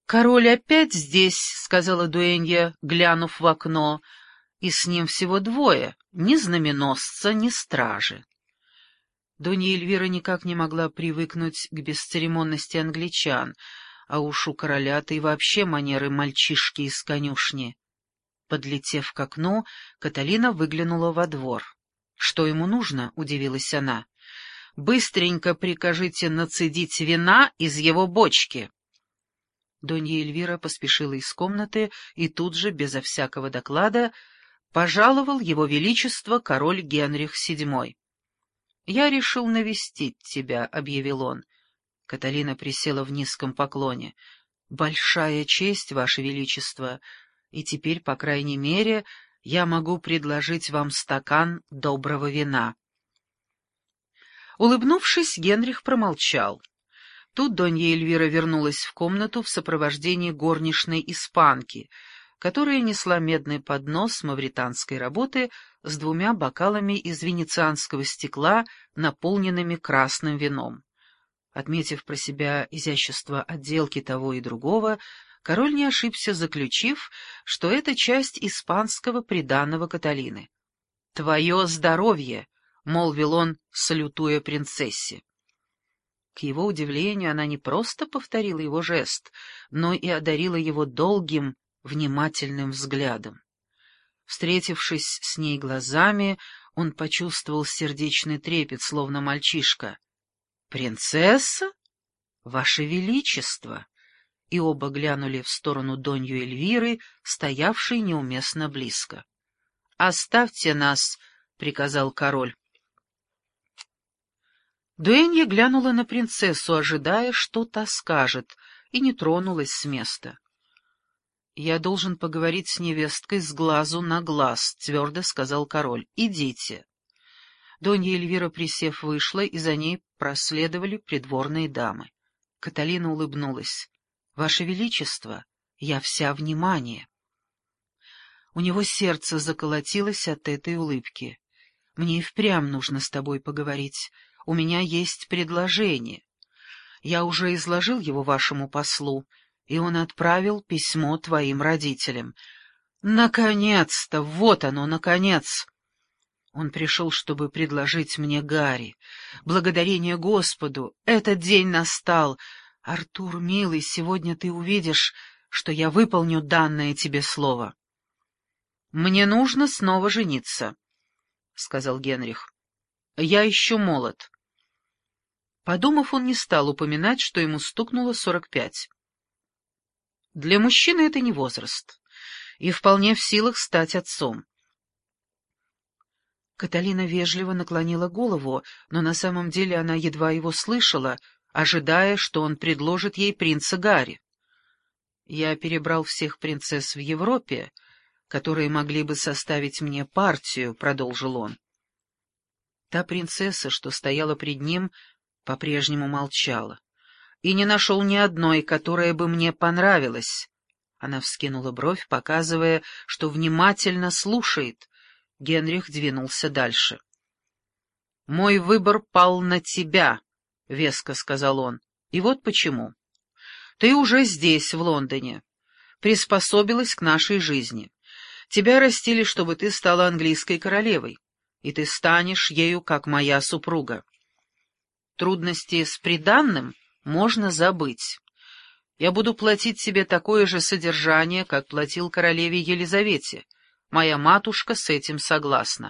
«Король опять здесь», — сказала дуэнья, глянув в окно, — «и с ним всего двое, ни знаменосца, ни стражи». Донья Эльвира никак не могла привыкнуть к бесцеремонности англичан, а уж у короля-то и вообще манеры мальчишки из конюшни. Подлетев к окну, Каталина выглянула во двор. «Что ему нужно?» — удивилась она. «Быстренько прикажите нацедить вина из его бочки». Донья Эльвира поспешила из комнаты и тут же, безо всякого доклада, пожаловал его величество король Генрих VII. «Я решил навестить тебя», — объявил он. Каталина присела в низком поклоне. «Большая честь, ваше величество, и теперь, по крайней мере, я могу предложить вам стакан доброго вина». Улыбнувшись, Генрих промолчал. Тут Донья Эльвира вернулась в комнату в сопровождении горничной испанки, которая несла медный поднос мавританской работы с 2 бокалами из венецианского стекла, наполненными красным вином. Отметив про себя изящество отделки того и другого, король не ошибся, заключив, что это часть испанского приданого Каталины. «Твое здоровье!» — молвил он, салютуя принцессе. К его удивлению, она не просто повторила его жест, но и одарила его долгим, внимательным взглядом. Встретившись с ней глазами, он почувствовал сердечный трепет, словно мальчишка. «Принцесса? Ваше Величество!» И оба глянули в сторону Донью Эльвиры, стоявшей неуместно близко. «Оставьте нас», — приказал король. Дуэнья глянула на принцессу, ожидая, что та скажет, и не тронулась с места. «Я должен поговорить с невесткой с глазу на глаз», — твердо сказал король. «Идите». Донья Эльвира, присев, вышла, и за ней проследовали придворные дамы. Каталина улыбнулась. «Ваше Величество, я вся внимание». У него сердце заколотилось от этой улыбки. «Мне и впрямь нужно с тобой поговорить. У меня есть предложение. Я уже изложил его вашему послу, и он отправил письмо твоим родителям. Наконец-то! Вот оно, наконец!» Он пришел, чтобы предложить мне Гарри. Благодарение Господу! Этот день настал. Артур, милый, сегодня ты увидишь, что я выполню данное тебе слово. «Мне нужно снова жениться», — сказал Генрих. «Я еще молод». Подумав, он не стал упоминать, что ему стукнуло 45. Для мужчины это не возраст, и вполне в силах стать отцом. Каталина вежливо наклонила голову, но на самом деле она едва его слышала, ожидая, что он предложит ей принца Гарри. «Я перебрал всех принцесс в Европе, которые могли бы составить мне партию», — продолжил он. Та принцесса, что стояла пред ним, по-прежнему молчала. «И не нашел ни одной, которая бы мне понравилась». Она вскинула бровь, показывая, что внимательно слушает. Генрих двинулся дальше. «Мой выбор пал на тебя», — веско сказал он. «И вот почему. Ты уже здесь, в Лондоне, приспособилась к нашей жизни. Тебя растили, чтобы ты стала английской королевой, и ты станешь ею, как моя супруга. Трудности с приданным можно забыть. Я буду платить тебе такое же содержание, как платил королеве Елизавете. Моя матушка с этим согласна».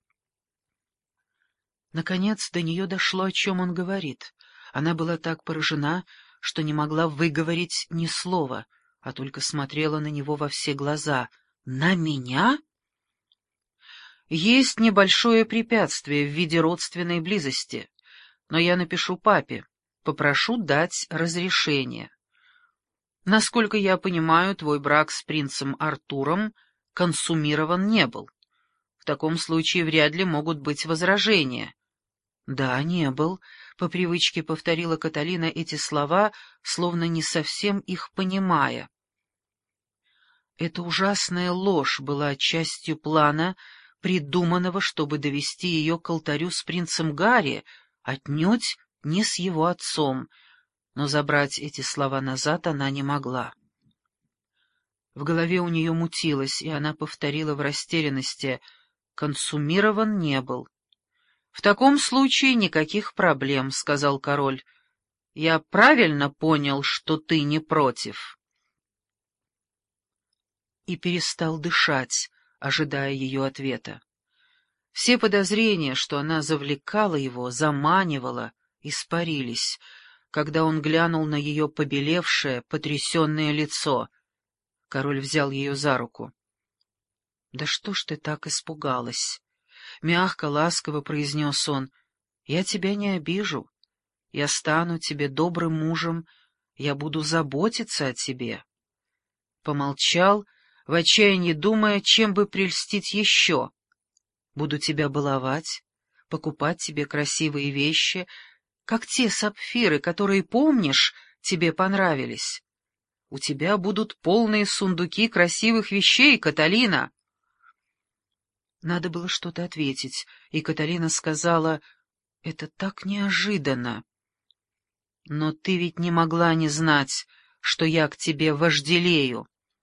Наконец до нее дошло, о чем он говорит. Она была так поражена, что не могла выговорить ни слова, а только смотрела на него во все глаза. «На меня?» «Есть небольшое препятствие в виде родственной близости, но я напишу папе, попрошу дать разрешение. Насколько я понимаю, твой брак с принцем Артуром консумирован не был. В таком случае вряд ли могут быть возражения». «Да, не был», — по привычке повторила Каталина эти слова, словно не совсем их понимая. Эта ужасная ложь была частью плана, придуманного, чтобы довести ее к алтарю с принцем Гарри, отнюдь не с его отцом, но забрать эти слова назад она не могла. В голове у нее мутилось, и она повторила в растерянности: «Консумирован не был». «В таком случае никаких проблем», — сказал король. «Я правильно понял, что ты не против?» И перестал дышать, ожидая ее ответа. Все подозрения, что она завлекала его, заманивала, испарились, когда он глянул на ее побелевшее, потрясенное лицо. Король взял ее за руку. «Да что ж ты так испугалась?» — мягко, ласково произнес он. «Я тебя не обижу. Я стану тебе добрым мужем, я буду заботиться о тебе». Помолчал, в отчаянии думая, чем бы прельстить еще. «Буду тебя баловать, покупать тебе красивые вещи, как те сапфиры, которые, помнишь, тебе понравились. У тебя будут полные сундуки красивых вещей, Каталина». Надо было что-то ответить, и Каталина сказала: «Это так неожиданно». «Но ты ведь не могла не знать, что я к тебе вожделею».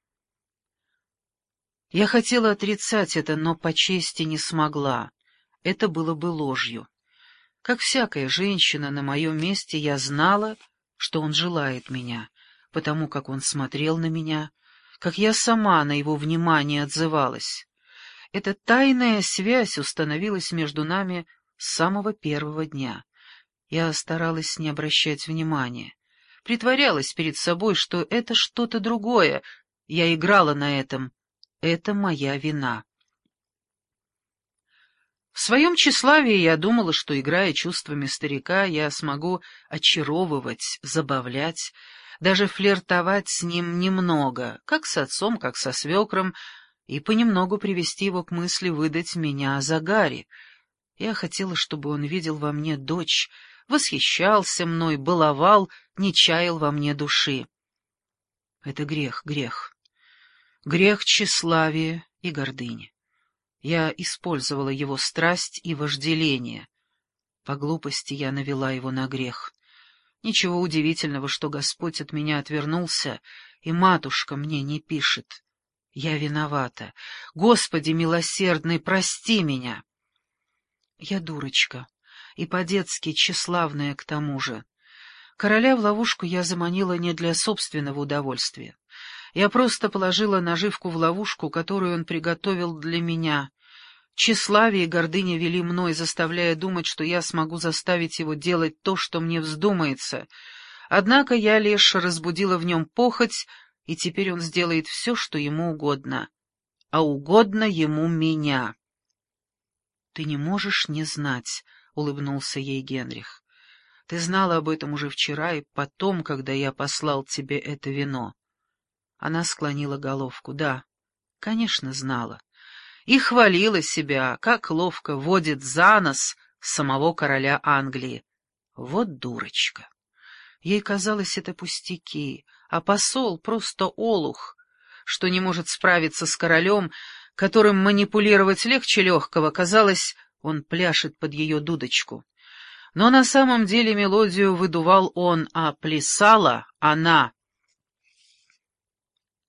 Я хотела отрицать это, но по чести не смогла. Это было бы ложью. Как всякая женщина на моем месте, я знала, что он желает меня, потому как он смотрел на меня, как я сама на его внимание отзывалась. Эта тайная связь установилась между нами с самого первого дня. Я старалась не обращать внимания, притворялась перед собой, что это что-то другое. Я играла на этом. Это моя вина. В своем тщеславии я думала, что, играя чувствами старика, я смогу очаровывать, забавлять, даже флиртовать с ним немного, как с отцом, как со свекром, и понемногу привести его к мысли выдать меня за Гарри. Я хотела, чтобы он видел во мне дочь, восхищался мной, баловал, не чаял во мне души. Это грех, грех. Грех тщеславия и гордыни. Я использовала его страсть и вожделение. По глупости я навела его на грех. Ничего удивительного, что Господь от меня отвернулся, и матушка мне не пишет. Я виновата. Господи милосердный, прости меня. Я дурочка, и по-детски тщеславная к тому же. Короля в ловушку я заманила не для собственного удовольствия. Я просто положила наживку в ловушку, которую он приготовил для меня. Тщеславие и гордыня вели мной, заставляя думать, что я смогу заставить его делать то, что мне вздумается. Однако я лишь разбудила в нем похоть, и теперь он сделает все, что ему угодно. А угодно ему меня. — Ты не можешь не знать, — улыбнулся ей Генрих. — Ты знала об этом уже вчера и потом, когда я послал тебе это вино. Она склонила головку. Да, конечно, знала. И хвалила себя, как ловко водит за нос самого короля Англии. Вот дурочка. Ей казалось, это пустяки, а посол просто олух, что не может справиться с королем, которым манипулировать легче легкого. Казалось, он пляшет под ее дудочку. Но на самом деле мелодию выдувал он, а плясала она.